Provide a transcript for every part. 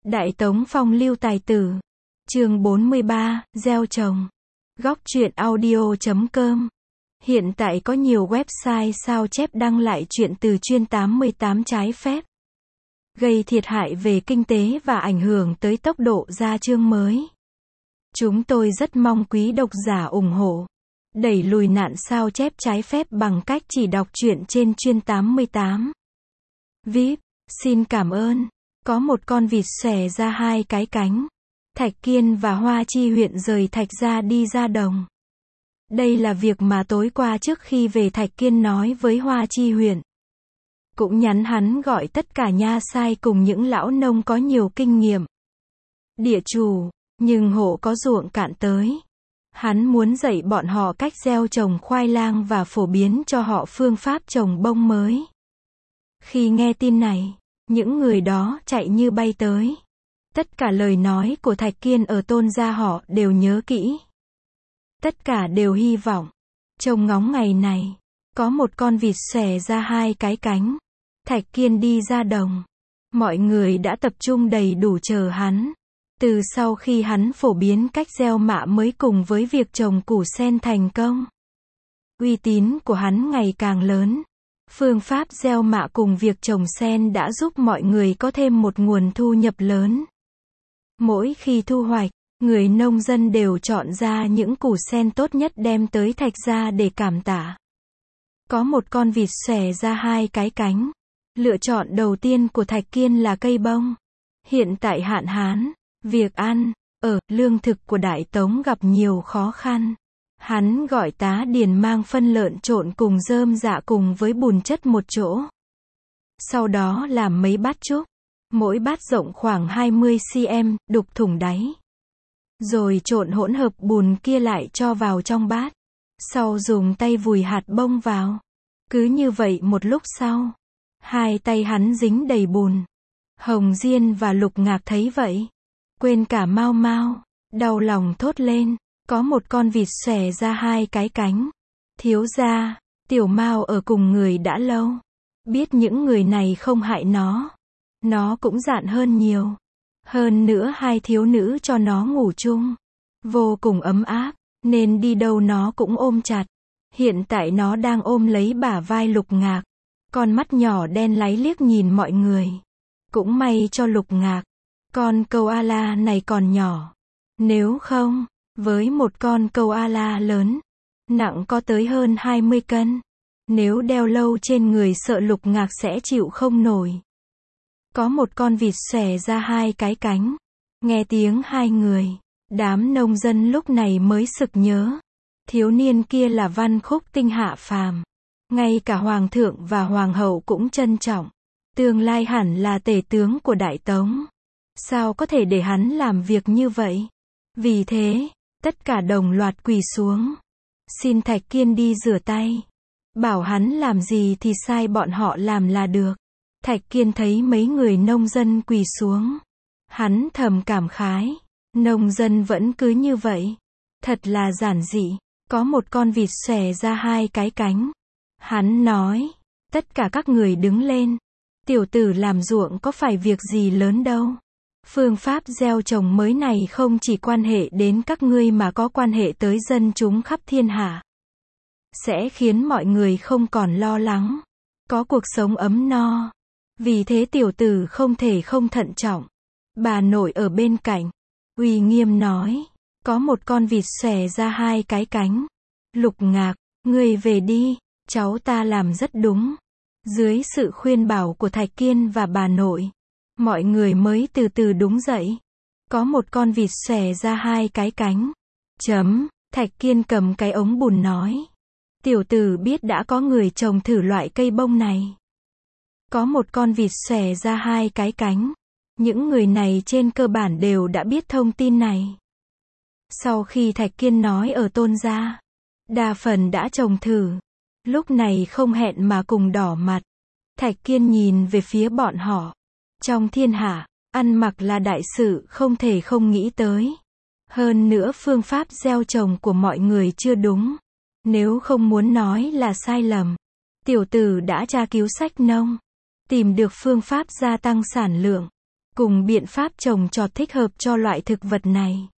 Đại Tống phong lưu tài tử. Chương 43, gieo trồng. Góc truyện audio.com. Hiện tại có nhiều website sao chép đăng lại truyện từ chuyên 88 trái phép, gây thiệt hại về kinh tế và ảnh hưởng tới tốc độ ra chương mới. Chúng tôi rất mong quý độc giả ủng hộ, đẩy lùi nạn sao chép trái phép bằng cách chỉ đọc truyện trên chuyên 88. VIP, xin cảm ơn. Có một con vịt xòe ra hai cái cánh. Thạch Kiên và Hoa Chi huyện rời Thạch Gia đi ra đồng. Đây là việc mà tối qua trước khi về Thạch Kiên nói với Hoa Chi huyện. Cũng nhắn hắn gọi tất cả nha sai cùng những lão nông có nhiều kinh nghiệm, địa chủ, nhưng hộ có ruộng cạn tới. Hắn muốn dạy bọn họ cách gieo trồng khoai lang và phổ biến cho họ phương pháp trồng bông mới. Khi nghe tin này, những người đó chạy như bay tới. Tất cả lời nói của Thạch Kiên ở Tôn gia họ đều nhớ kỹ. Tất cả đều hy vọng, trông ngóng ngày này, có một con vịt xòe ra hai cái cánh. Thạch Kiên đi ra đồng. Mọi người đã tập trung đầy đủ chờ hắn. Từ sau khi hắn phổ biến cách gieo mạ mới cùng với việc trồng củ sen thành công, uy tín của hắn ngày càng lớn. Phương pháp gieo mạ cùng việc trồng sen đã giúp mọi người có thêm một nguồn thu nhập lớn. Mỗi khi thu hoạch, người nông dân đều chọn ra những củ sen tốt nhất đem tới Thạch Gia để cảm tạ. Có một con vịt xòe ra hai cái cánh. Lựa chọn đầu tiên của Thạch Kiên là cây bông. Hiện tại hạn hán, việc ăn, ở, lương thực của Đại Tống gặp nhiều khó khăn. Hắn gọi tá điền mang phân lợn trộn cùng rơm rạ cùng với bùn chất một chỗ. Sau đó làm mấy bát trúc. Mỗi bát rộng khoảng 20 cm, đục thủng đáy. Rồi trộn hỗn hợp bùn kia lại cho vào trong bát. Sau dùng tay vùi hạt bông vào. Cứ như vậy một lúc sau, hai tay hắn dính đầy bùn. Hồng Diên và Lục Ngạc thấy vậy, quên cả Mau Mau, đau lòng thốt lên. Có một con vịt xòe ra hai cái cánh. Thiếu gia, Tiểu Mao ở cùng người đã lâu, biết những người này không hại nó cũng dạn hơn nhiều. Hơn nữa hai thiếu nữ cho nó ngủ chung, vô cùng ấm áp, nên đi đâu nó cũng ôm chặt. Hiện tại nó đang ôm lấy bả vai Lục Ngạc, con mắt nhỏ đen láy liếc nhìn mọi người. Cũng may cho Lục Ngạc, con koala này còn nhỏ. Nếu không, với một con koala lớn, nặng có tới hơn 20 cân, nếu đeo lâu trên người sợ Lục Ngạc sẽ chịu không nổi. Có một con vịt xòe ra hai cái cánh. Nghe tiếng hai người, đám nông dân lúc này mới sực nhớ. Thiếu niên kia là Văn Khúc Tinh hạ phàm. Ngay cả hoàng thượng và hoàng hậu cũng trân trọng. Tương lai hẳn là tể tướng của Đại Tống. Sao có thể để hắn làm việc như vậy? Vì thế, tất cả đồng loạt quỳ xuống, xin Thạch Kiên đi rửa tay. Bảo hắn làm gì thì sai bọn họ làm là được. Thạch Kiên thấy mấy người nông dân quỳ xuống, hắn thầm cảm khái. Nông dân vẫn cứ như vậy. Thật là giản dị. Có một con vịt xòe ra hai cái cánh. Hắn nói, tất cả các người đứng lên. Tiểu tử làm ruộng có phải việc gì lớn đâu. Phương pháp gieo trồng mới này không chỉ quan hệ đến các ngươi mà có quan hệ tới dân chúng khắp thiên hạ. Sẽ khiến mọi người không còn lo lắng, có cuộc sống ấm no. Vì thế tiểu tử không thể không thận trọng. Bà nội ở bên cạnh, uy nghiêm nói, có một con vịt xòe ra hai cái cánh. Lục Ngạc, ngươi về đi, cháu ta làm rất đúng. Dưới sự khuyên bảo của Thạch Kiên và bà nội, mọi người mới từ từ đúng dậy. Có một con vịt xòe ra hai cái cánh. Thạch Kiên cầm cái ống bùn nói. Tiểu tử biết đã có người trồng thử loại cây bông này. Có một con vịt xòe ra hai cái cánh. Những người này trên cơ bản đều đã biết thông tin này. Sau khi Thạch Kiên nói ở Tôn gia, đa phần đã trồng thử. Lúc này không hẹn mà cùng đỏ mặt. Thạch Kiên nhìn về phía bọn họ. Trong thiên hạ, ăn mặc là đại sự không thể không nghĩ tới. Hơn nữa phương pháp gieo trồng của mọi người chưa đúng. Nếu không muốn nói là sai lầm, tiểu tử đã tra cứu sách nông, tìm được phương pháp gia tăng sản lượng. cùng biện pháp trồng trọt thích hợp cho loại thực vật này.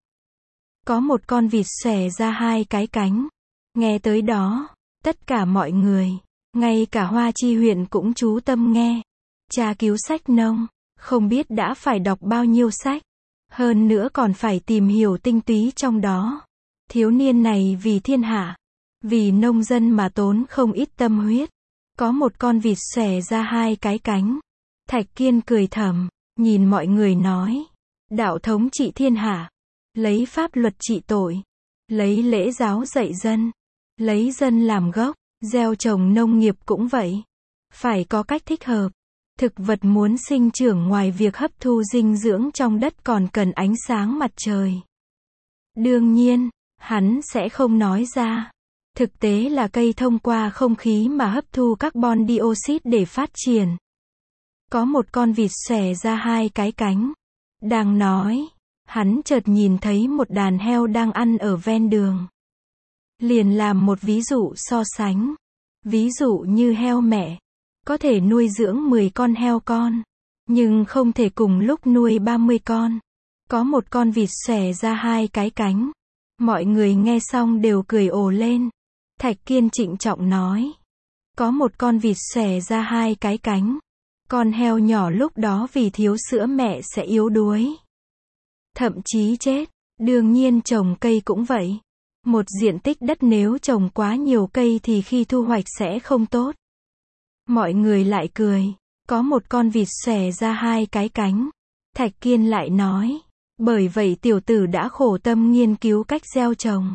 Có một con vịt xòe ra hai cái cánh. Nghe tới đó, tất cả mọi người, ngay cả Hoa Chi huyện cũng chú tâm nghe. Tra cứu sách nông, không biết đã phải đọc bao nhiêu sách. Hơn nữa còn phải tìm hiểu tinh túy trong đó. Thiếu niên này vì thiên hạ, vì nông dân mà tốn không ít tâm huyết. Có một con vịt xòe ra hai cái cánh. Thạch Kiên cười thầm, nhìn mọi người nói. Đạo thống trị thiên hạ, lấy pháp luật trị tội, lấy lễ giáo dạy dân, lấy dân làm gốc, gieo trồng nông nghiệp cũng vậy. Phải có cách thích hợp. Thực vật muốn sinh trưởng ngoài việc hấp thu dinh dưỡng trong đất còn cần ánh sáng mặt trời. Đương nhiên, hắn sẽ không nói ra. Thực tế là cây thông qua không khí mà hấp thu carbon dioxide để phát triển. Có một con vịt xòe ra hai cái cánh. Đang nói, hắn chợt nhìn thấy một đàn heo đang ăn ở ven đường. Liền làm một ví dụ so sánh. Ví dụ như heo mẹ có thể nuôi dưỡng 10 con heo con, nhưng không thể cùng lúc nuôi 30 con. Có một con vịt xòe ra hai cái cánh. Mọi người nghe xong đều cười ồ lên. Thạch Kiên trịnh trọng nói. Có một con vịt xòe ra hai cái cánh. Con heo nhỏ lúc đó vì thiếu sữa mẹ sẽ yếu đuối. Thậm chí chết. Đương nhiên trồng cây cũng vậy. Một diện tích đất nếu trồng quá nhiều cây thì khi thu hoạch sẽ không tốt. Mọi người lại cười. Có một con vịt xòe ra hai cái cánh. Thạch Kiên lại nói. Bởi vậy tiểu tử đã khổ tâm nghiên cứu cách gieo trồng.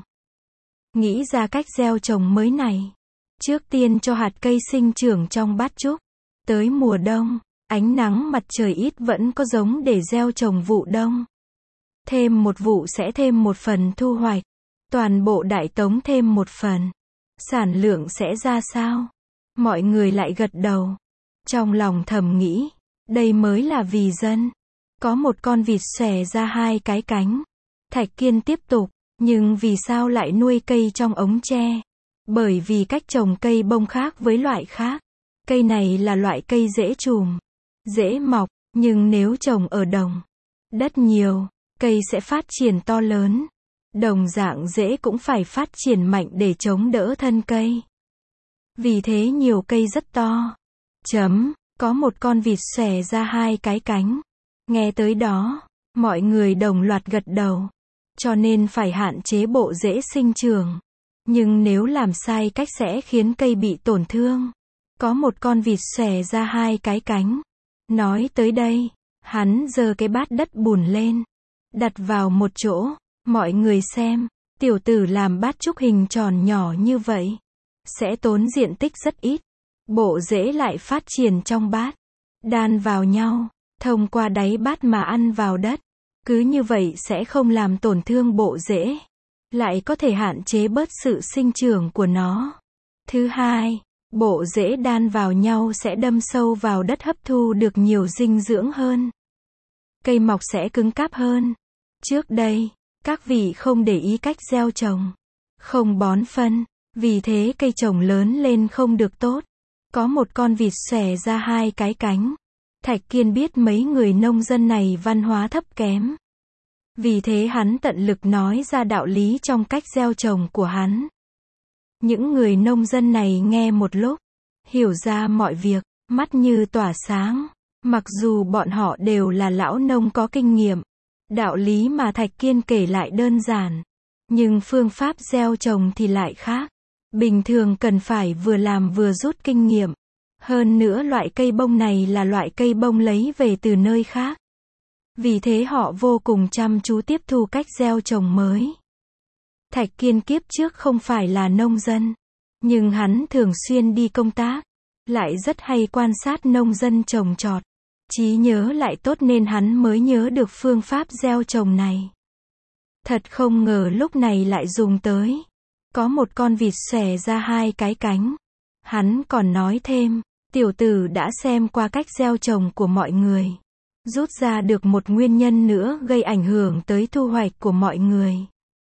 Nghĩ ra cách gieo trồng mới này. Trước tiên cho hạt cây sinh trưởng trong bát trúc. Tới mùa đông, ánh nắng mặt trời ít vẫn có giống để gieo trồng vụ đông. Thêm một vụ sẽ thêm một phần thu hoạch. Toàn bộ Đại Tống thêm một phần. Sản lượng sẽ ra sao? Mọi người lại gật đầu. Trong lòng thầm nghĩ, đây mới là vì dân. Có một con vịt xòe ra hai cái cánh. Thạch Kiên tiếp tục, nhưng vì sao lại nuôi cây trong ống tre? Bởi vì cách trồng cây bông khác với loại khác. Cây này là loại cây dễ chùm, dễ mọc, nhưng nếu trồng ở đồng, đất nhiều, cây sẽ phát triển to lớn. Đồng dạng rễ cũng phải phát triển mạnh để chống đỡ thân cây. Vì thế nhiều cây rất to. Có một con vịt xòe ra hai cái cánh. Nghe tới đó, mọi người đồng loạt gật đầu. Cho nên phải hạn chế bộ rễ sinh trưởng. Nhưng nếu làm sai cách sẽ khiến cây bị tổn thương. Có một con vịt xòe ra hai cái cánh. Nói tới đây, hắn giơ cái bát đất bùn lên, đặt vào một chỗ. Mọi người xem, tiểu tử làm bát trúc hình tròn nhỏ như vậy. Sẽ tốn diện tích rất ít. Bộ rễ lại phát triển trong bát. Đan vào nhau, thông qua đáy bát mà ăn vào đất. Cứ như vậy sẽ không làm tổn thương bộ rễ. Lại có thể hạn chế bớt sự sinh trưởng của nó. Thứ hai, bộ rễ đan vào nhau sẽ đâm sâu vào đất hấp thu được nhiều dinh dưỡng hơn. Cây mọc sẽ cứng cáp hơn. Trước đây, các vị không để ý cách gieo trồng, không bón phân, vì thế cây trồng lớn lên không được tốt. Có một con vịt xòe ra hai cái cánh. Thạch Kiên biết mấy người nông dân này văn hóa thấp kém. Vì thế hắn tận lực nói ra đạo lý trong cách gieo trồng của hắn. Những người nông dân này nghe một lúc, hiểu ra mọi việc, mắt như tỏa sáng. Mặc dù bọn họ đều là lão nông có kinh nghiệm. Đạo lý mà Thạch Kiên kể lại đơn giản. Nhưng phương pháp gieo trồng thì lại khác. Bình thường cần phải vừa làm vừa rút kinh nghiệm. Hơn nữa loại cây bông này là loại cây bông lấy về từ nơi khác. Vì thế họ vô cùng chăm chú tiếp thu cách gieo trồng mới. Thạch Kiên kiếp trước không phải là nông dân. Nhưng hắn thường xuyên đi công tác. Lại rất hay quan sát nông dân trồng trọt. Trí nhớ lại tốt nên hắn mới nhớ được phương pháp gieo trồng này. Thật không ngờ lúc này lại dùng tới. Có một con vịt xòe ra hai cái cánh. Hắn còn nói thêm, tiểu tử đã xem qua cách gieo trồng của mọi người. Rút ra được một nguyên nhân nữa gây ảnh hưởng tới thu hoạch của mọi người.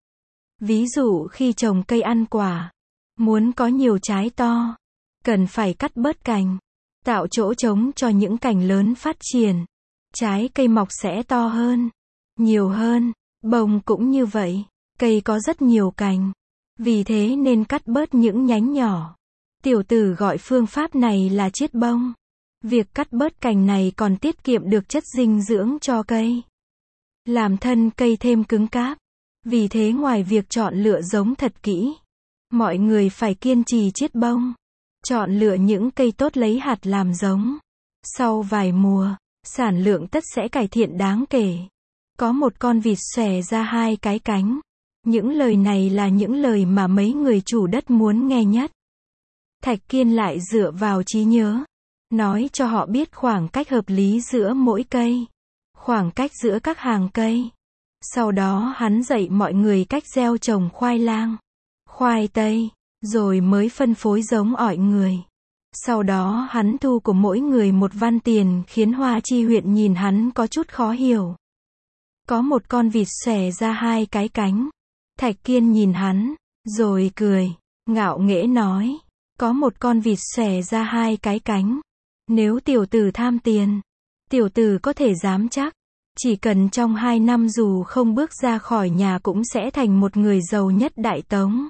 Ví dụ khi trồng cây ăn quả, muốn có nhiều trái to, cần phải cắt bớt cành, tạo chỗ trống cho những cành lớn phát triển. trái cây mọc sẽ to hơn, nhiều hơn, bông cũng như vậy, cây có rất nhiều cành, vì thế nên cắt bớt những nhánh nhỏ. Tiểu tử gọi phương pháp này là chiết bông. Việc cắt bớt cành này còn tiết kiệm được chất dinh dưỡng cho cây, làm thân cây thêm cứng cáp. Vì thế ngoài việc chọn lựa giống thật kỹ, mọi người phải kiên trì chiết bông, chọn lựa những cây tốt lấy hạt làm giống. Sau vài mùa, sản lượng tất sẽ cải thiện đáng kể. Có một con vịt xòe ra hai cái cánh. Những lời này là những lời mà mấy người chủ đất muốn nghe nhất. Thạch Kiên lại dựa vào trí nhớ, nói cho họ biết khoảng cách hợp lý giữa mỗi cây, khoảng cách giữa các hàng cây. Sau đó hắn dạy mọi người cách gieo trồng khoai lang, khoai tây, rồi mới phân phối giống ỏi người. Sau đó hắn thu của mỗi người một văn tiền khiến Hoa Chi huyện nhìn hắn có chút khó hiểu. Có một con vịt xòe ra hai cái cánh. Thạch Kiên nhìn hắn, rồi cười, ngạo nghễ nói, có một con vịt xòe ra hai cái cánh. Nếu tiểu tử tham tiền, tiểu tử có thể dám chắc, chỉ cần trong 2 năm dù không bước ra khỏi nhà cũng sẽ thành một người giàu nhất Đại Tống.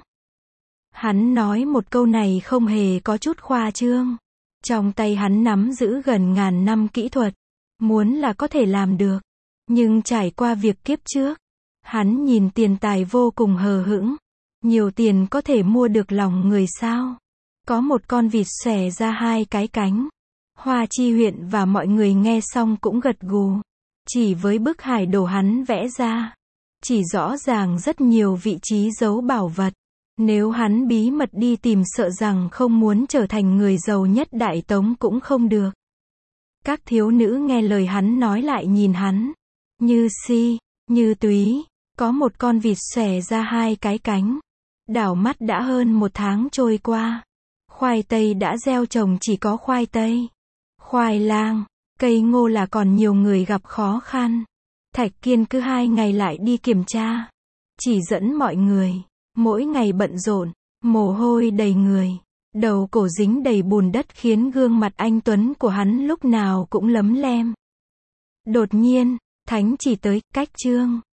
Hắn nói một câu này không hề có chút khoa trương. Trong tay hắn nắm giữ gần ngàn năm kỹ thuật, muốn là có thể làm được. Nhưng trải qua việc kiếp trước, hắn nhìn tiền tài vô cùng hờ hững. Nhiều tiền có thể mua được lòng người sao? Có một con vịt xòe ra hai cái cánh. Hoa Chi huyện và mọi người nghe xong cũng gật gù. Chỉ với bức hải đồ hắn vẽ ra, chỉ rõ ràng rất nhiều vị trí giấu bảo vật. Nếu hắn bí mật đi tìm sợ rằng không muốn trở thành người giàu nhất Đại Tống cũng không được. Các thiếu nữ nghe lời hắn nói lại nhìn hắn. Như Si, Như Túy, có một con vịt xòe ra hai cái cánh. Đảo mắt đã hơn 1 tháng trôi qua. Khoai tây đã gieo trồng chỉ có khoai tây, khoai lang, cây ngô là còn nhiều người gặp khó khăn. Thạch Kiên cứ 2 ngày lại đi kiểm tra, chỉ dẫn mọi người. Mỗi ngày bận rộn, mồ hôi đầy người, đầu cổ dính đầy bùn đất khiến gương mặt anh tuấn của hắn lúc nào cũng lấm lem. Đột nhiên, Thánh chỉ tới, cách chương